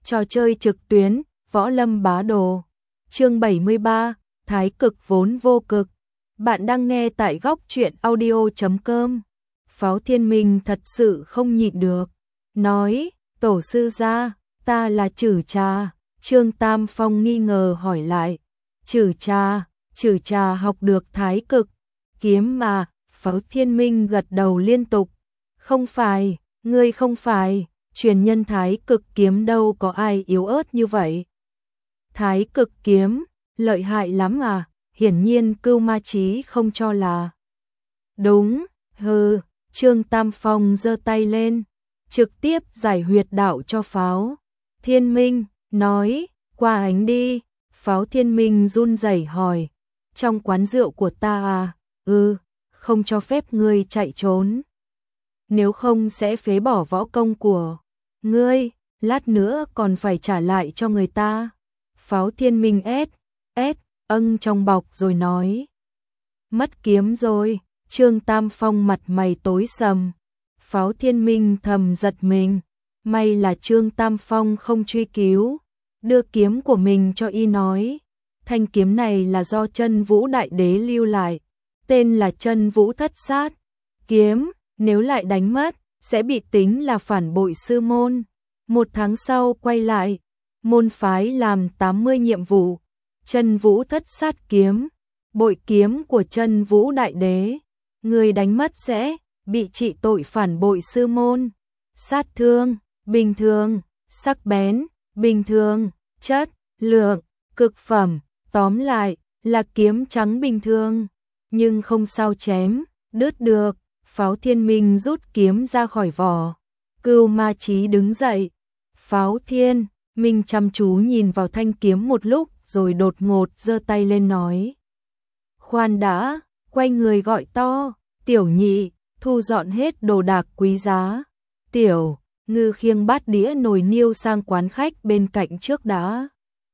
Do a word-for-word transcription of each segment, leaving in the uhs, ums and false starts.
Trò chơi trực tuyến, Võ Lâm Bá Đồ. Chương bảy mươi ba, Thái cực vốn vô cực. Bạn đang nghe tại góc truyện audio chấm com. Pháo Thiên Minh thật sự không nhịn được, nói: "Tổ sư gia, ta là Trử Trà." Trương Tam Phong nghi ngờ hỏi lại: "Trử Trà, Trử Trà học được Thái cực kiếm mà?" Pháo Thiên Minh gật đầu liên tục: "Không phải, ngươi không phải, truyền nhân Thái cực kiếm đâu có ai yếu ớt như vậy." "Thái cực kiếm, lợi hại lắm à?" Hiển nhiên Cưu Ma Chí không cho là đúng. "Hừ." Trương Tam Phong giơ tay lên, trực tiếp giải huyệt đạo cho Pháo Thiên Minh, nói: "Qua ánh đi." Pháo Thiên Minh run rẩy hỏi: "Trong quán rượu của ta à?" "Ừ, không cho phép ngươi chạy trốn. Nếu không sẽ phế bỏ võ công của ngươi, lát nữa còn phải trả lại cho người ta." Pháo Thiên Minh ét, ét, âng trong bọc rồi nói: "Mất kiếm rồi." Trương Tam Phong mặt mày tối sầm. Pháo Thiên Minh thầm giật mình, may là Trương Tam Phong không truy cứu, đưa kiếm của mình cho y, nói: "Thanh kiếm này là do Chân Vũ Đại Đế lưu lại, tên là Chân Vũ Thất Sát kiếm, nếu lại đánh mất sẽ bị tính là phản bội sư môn. Một tháng sau quay lại, môn phái làm tám mươi nhiệm vụ. Chân Vũ Thất Sát kiếm, bội kiếm của Chân Vũ Đại Đế, người đánh mất sẽ bị trị tội phản bội sư môn. Sát thương bình thường, sắc bén bình thường, chất lượng cực phẩm, tóm lại là kiếm trắng bình thường, nhưng không sao chém đứt được." Pháo Thiên Minh rút kiếm ra khỏi vỏ. Cưu Ma Chí đứng dậy. Pháo Thiên Minh chăm chú nhìn vào thanh kiếm một lúc rồi đột ngột giơ tay lên nói: "Khoan đã." Quay người gọi to: "Tiểu Nhị, thu dọn hết đồ đạc quý giá. Tiểu Ngư khiêng bát đĩa nồi niêu sang quán khách bên cạnh trước đã.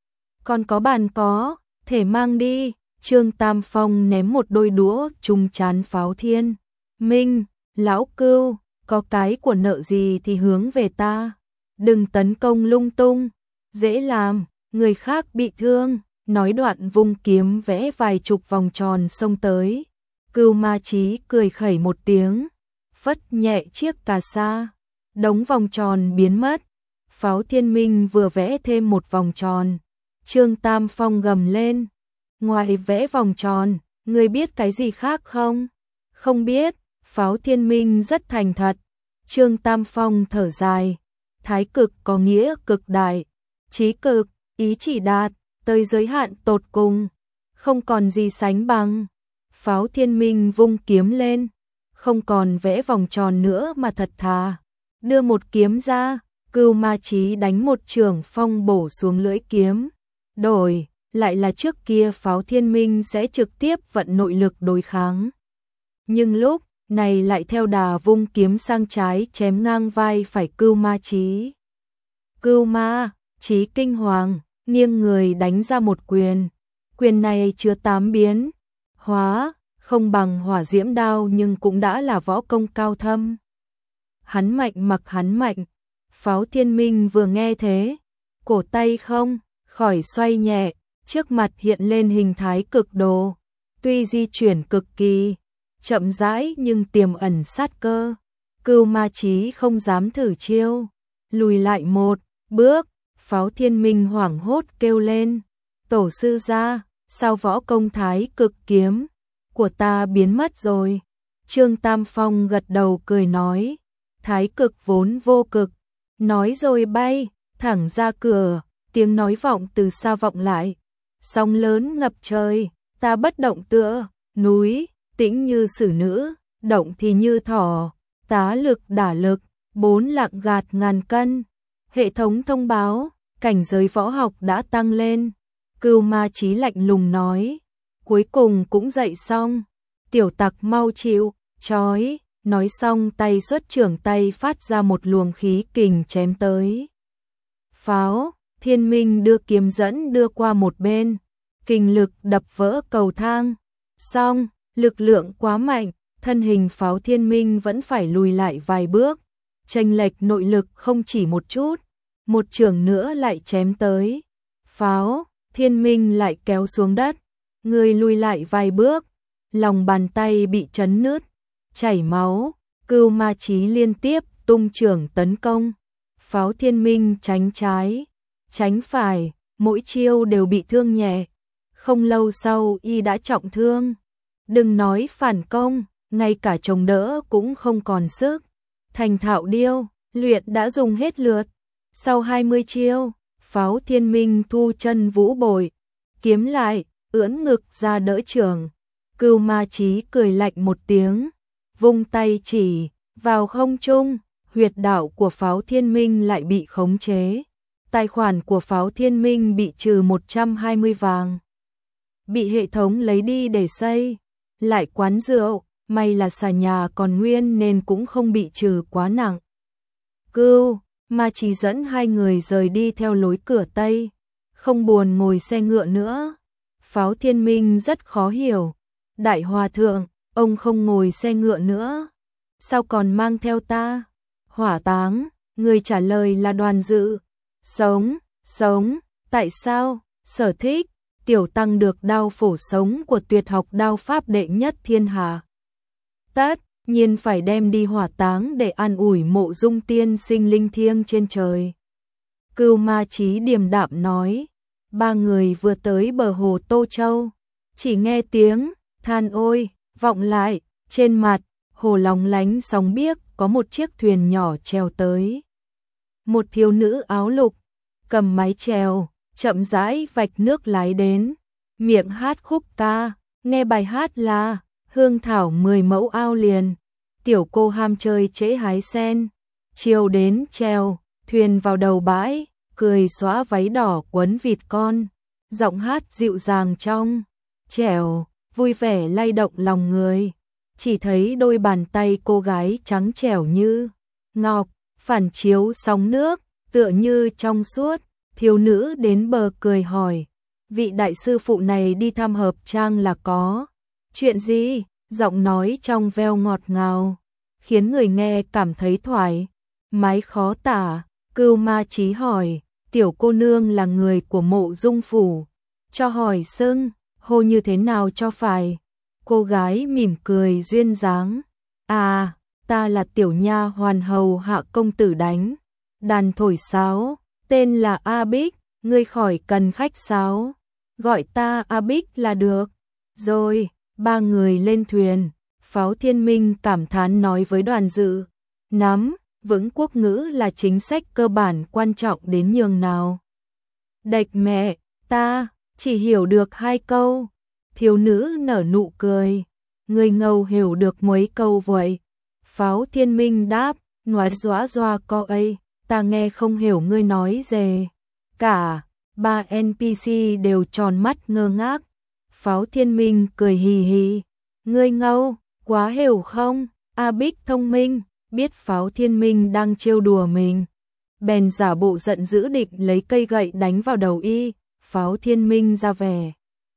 Còn có bàn có thể mang đi." Trương Tam Phong ném một đôi đũa trúng trán Pháo Thiên Minh: "Lão Cưu, có cái của nợ gì thì hướng về ta, đừng tấn công lung tung, dễ làm người khác bị thương." Nói đoạn vung kiếm vẽ vài chục vòng tròn xông tới. Cưu Ma Chí cười khẩy một tiếng, phất nhẹ chiếc cà sa, đống vòng tròn biến mất. Pháo Thiên Minh vừa vẽ thêm một vòng tròn, Trương Tam Phong gầm lên: "Ngoài vẽ vòng tròn, ngươi biết cái gì khác không?" "Không biết." Pháo Thiên Minh rất thành thật. Trương Tam Phong thở dài: "Thái cực có nghĩa cực đại, chí cực, ý chỉ đạt tới giới hạn tột cùng, không còn gì sánh bằng." Pháo Thiên Minh vung kiếm lên, không còn vẽ vòng tròn nữa mà thật thà đưa một kiếm ra. Cưu Ma Chí đánh một chưởng phong bổ xuống lưỡi kiếm. Đổi lại là trước kia Pháo Thiên Minh sẽ trực tiếp vận nội lực đối kháng, nhưng lúc này lại theo đà vung kiếm sang trái chém ngang vai phải Cưu Ma Chí. Cưu Ma Chí kinh hoàng, nghiêng người đánh ra một quyền. Quyền này chứa tám biến hóa, không bằng hỏa diễm đao nhưng cũng đã là võ công cao thâm. Hắn mạnh mặc hắn mạnh. Pháo Thiên Minh vừa nghe thế, cổ tay không khỏi xoay nhẹ, trước mặt hiện lên hình thái cực đồ, tuy di chuyển cực kỳ chậm rãi nhưng tiềm ẩn sát cơ. Cưu Ma Chí không dám thử chiêu, lùi lại một bước. Pháo Thiên Minh hoảng hốt kêu lên: "Tổ sư gia, sao võ công Thái cực kiếm của ta biến mất rồi?" Trương Tam Phong gật đầu cười nói: "Thái cực vốn vô cực." Nói rồi bay thẳng ra cửa, tiếng nói vọng từ xa vọng lại: "Sóng lớn ngập trời, ta bất động tựa núi, tĩnh như xử nữ, động thì như thỏ, tá lực đả lực, bốn lạng gạt ngàn cân." Hệ thống thông báo cảnh giới võ học đã tăng lên. Cưu Ma Chí lạnh lùng nói: "Cuối cùng cũng dậy xong, tiểu tặc mau chịu trói." Nói xong tay xuất trưởng tay phát ra một luồng khí kình chém tới. Pháo Thiên Minh đưa kiếm dẫn đưa qua một bên, kình lực đập vỡ cầu thang. Xong, lực lượng quá mạnh, thân hình Pháo Thiên Minh vẫn phải lùi lại vài bước, chênh lệch nội lực không chỉ một chút, một chưởng nữa lại chém tới. Pháo Thiên Minh lại kéo xuống đất, người lùi lại vài bước, lòng bàn tay bị chấn nứt, chảy máu. Cưu Ma Chí liên tiếp tung chưởng tấn công. Pháo Thiên Minh tránh trái, tránh phải, mỗi chiêu đều bị thương nhẹ. Không lâu sau y đã trọng thương. Đừng nói phản công, ngay cả chống đỡ cũng không còn sức. Thành thạo điêu luyện đã dùng hết lượt. Sau hai mươi chiêu, Pháo Thiên Minh thu chân vũ bội, kiếm lại, ưỡn ngực ra đỡ chưởng. Cưu Ma Chí cười lạnh một tiếng, vung tay chỉ vào không trung, huyệt đạo của Pháo Thiên Minh lại bị khống chế. Tài khoản của Pháo Thiên Minh bị trừ một trăm hai mươi vàng. Bị hệ thống lấy đi để xây lại quán rượu, may là xà nhà còn nguyên nên cũng không bị trừ quá nặng. Cưu Ma Chí dẫn hai người rời đi theo lối cửa Tây, không buồn ngồi xe ngựa nữa. Pháo Thiên Minh rất khó hiểu. Đại hòa thượng, ông không ngồi xe ngựa nữa, sao còn mang theo ta? Hỏa táng, người trả lời là Đoàn Dự. Sống, sống, tại sao? Sở thích, tiểu tăng được đao phổ sống của tuyệt học đao pháp đệ nhất thiên hạ. Tất nhiên phải đem đi hỏa táng để an ủi Mộ Dung tiên sinh linh thiêng trên trời. Cưu Ma Chí điềm đạm nói. Ba người vừa tới bờ hồ Tô Châu, chỉ nghe tiếng than ôi vọng lại, trên mặt hồ lóng lánh sóng biếc có một chiếc thuyền nhỏ chèo tới. Một thiếu nữ áo lục cầm mái chèo, chậm rãi vạch nước lái đến, miệng hát khúc ca, nghe bài hát là Hương thảo mười mẫu ao liền. Tiểu cô ham chơi trễ hái sen, chiều đến chèo thuyền vào đầu bãi, cười xóa váy đỏ quấn vịt con, giọng hát dịu dàng trong trẻo, vui vẻ lay động lòng người. Chỉ thấy đôi bàn tay cô gái trắng trẻo như ngọc, phản chiếu sóng nước, tựa như trong suốt. Thiếu nữ đến bờ cười hỏi, vị đại sư phụ này đi thăm hợp trang là có chuyện gì? Giọng nói trong veo ngọt ngào, khiến người nghe cảm thấy thoải mái khó tả. Cưu Ma Chí hỏi, tiểu cô nương là người của Mộ Dung phủ, cho hỏi xưng hô như thế nào cho phải? Cô gái mỉm cười duyên dáng, à, ta là tiểu nha hoàn hầu hạ công tử đánh đàn thổi sáo, tên là A Bích, ngươi khỏi cần khách sáo, gọi ta A Bích là được. Rồi, ba người lên thuyền. Pháo Thiên Minh cảm thán nói với Đoàn Dự, nắm vững quốc ngữ là chính sách cơ bản quan trọng đến nhường nào. Đạch mẹ, ta chỉ hiểu được hai câu. Thiếu nữ nở nụ cười, người ngầu hiểu được mấy câu vậy? Pháo Thiên Minh đáp, nói dõa doa co ấy, ta nghe không hiểu ngươi nói gì cả. Ba en pê xê đều tròn mắt ngơ ngác. Pháo Thiên Minh cười hì hì, ngươi ngâu quá hiểu không? A Bích thông minh, biết Pháo Thiên Minh đang trêu đùa mình, bèn giả bộ giận dữ định lấy cây gậy đánh vào đầu y. Pháo Thiên Minh ra vẻ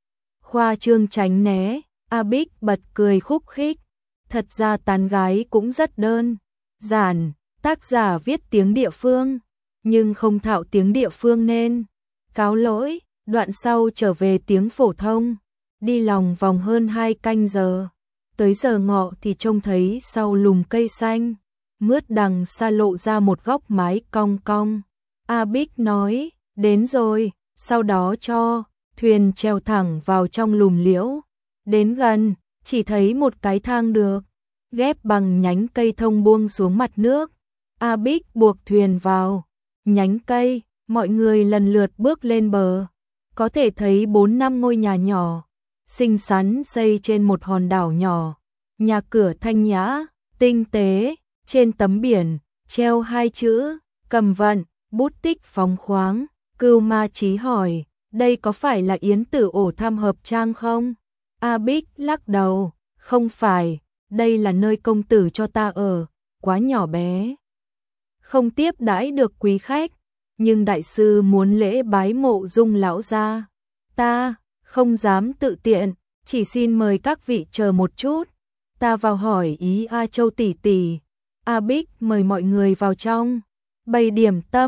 khoa trương tránh né. A Bích bật cười khúc khích, thật ra tán gái cũng rất đơn giản, tác giả viết tiếng địa phương nhưng không thạo tiếng địa phương nên cáo lỗi. Đoạn sau trở về tiếng phổ thông, đi lòng vòng hơn hai canh giờ. Tới giờ ngọ thì trông thấy sau lùm cây xanh mướt đằng xa lộ ra một góc mái cong cong. A Bích nói, đến rồi, sau đó cho thuyền treo thẳng vào trong lùm liễu. Đến gần, chỉ thấy một cái thang được ghép bằng nhánh cây thông buông xuống mặt nước. A Bích buộc thuyền vào nhánh cây, mọi người lần lượt bước lên bờ. Có thể thấy bốn năm ngôi nhà nhỏ, xinh xắn xây trên một hòn đảo nhỏ. Nhà cửa thanh nhã, tinh tế, trên tấm biển treo hai chữ Cầm Vận, bút tích phóng khoáng. Cưu Ma Chí hỏi, đây có phải là Yến Tử ổ thăm hợp trang không? A Bích lắc đầu, không phải, đây là nơi công tử cho ta ở, quá nhỏ bé, không tiếp đãi được quý khách. Nhưng đại sư muốn lễ bái Mộ Dung lão gia, ta không dám tự tiện, chỉ xin mời các vị chờ một chút, ta vào hỏi ý A Châu tỷ tỷ. A Bích mời mọi người vào trong, bày điểm tâm,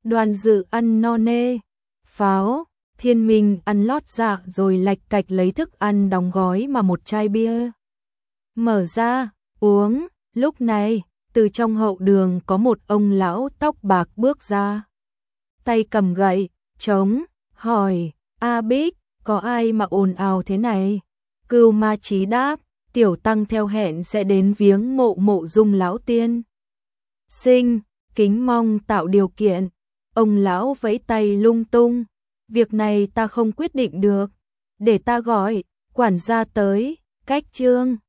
Đoàn Dự ăn no nê. Pháo, Thiên Minh ăn lót dạ rồi lạch cạch lấy thức ăn đóng gói mà một chai bia. Mở ra, uống, lúc này, từ trong hậu đường có một ông lão tóc bạc bước ra. Tay cầm gậy, trống, hỏi, A Bích, có ai mà ồn ào thế này? Cưu Ma Chí đáp, tiểu tăng theo hẹn sẽ đến viếng mộ Mộ Dung lão tiên sinh, kính mong tạo điều kiện. Ông lão vẫy tay lung tung, việc này ta không quyết định được, để ta gọi quản gia tới. Cách chương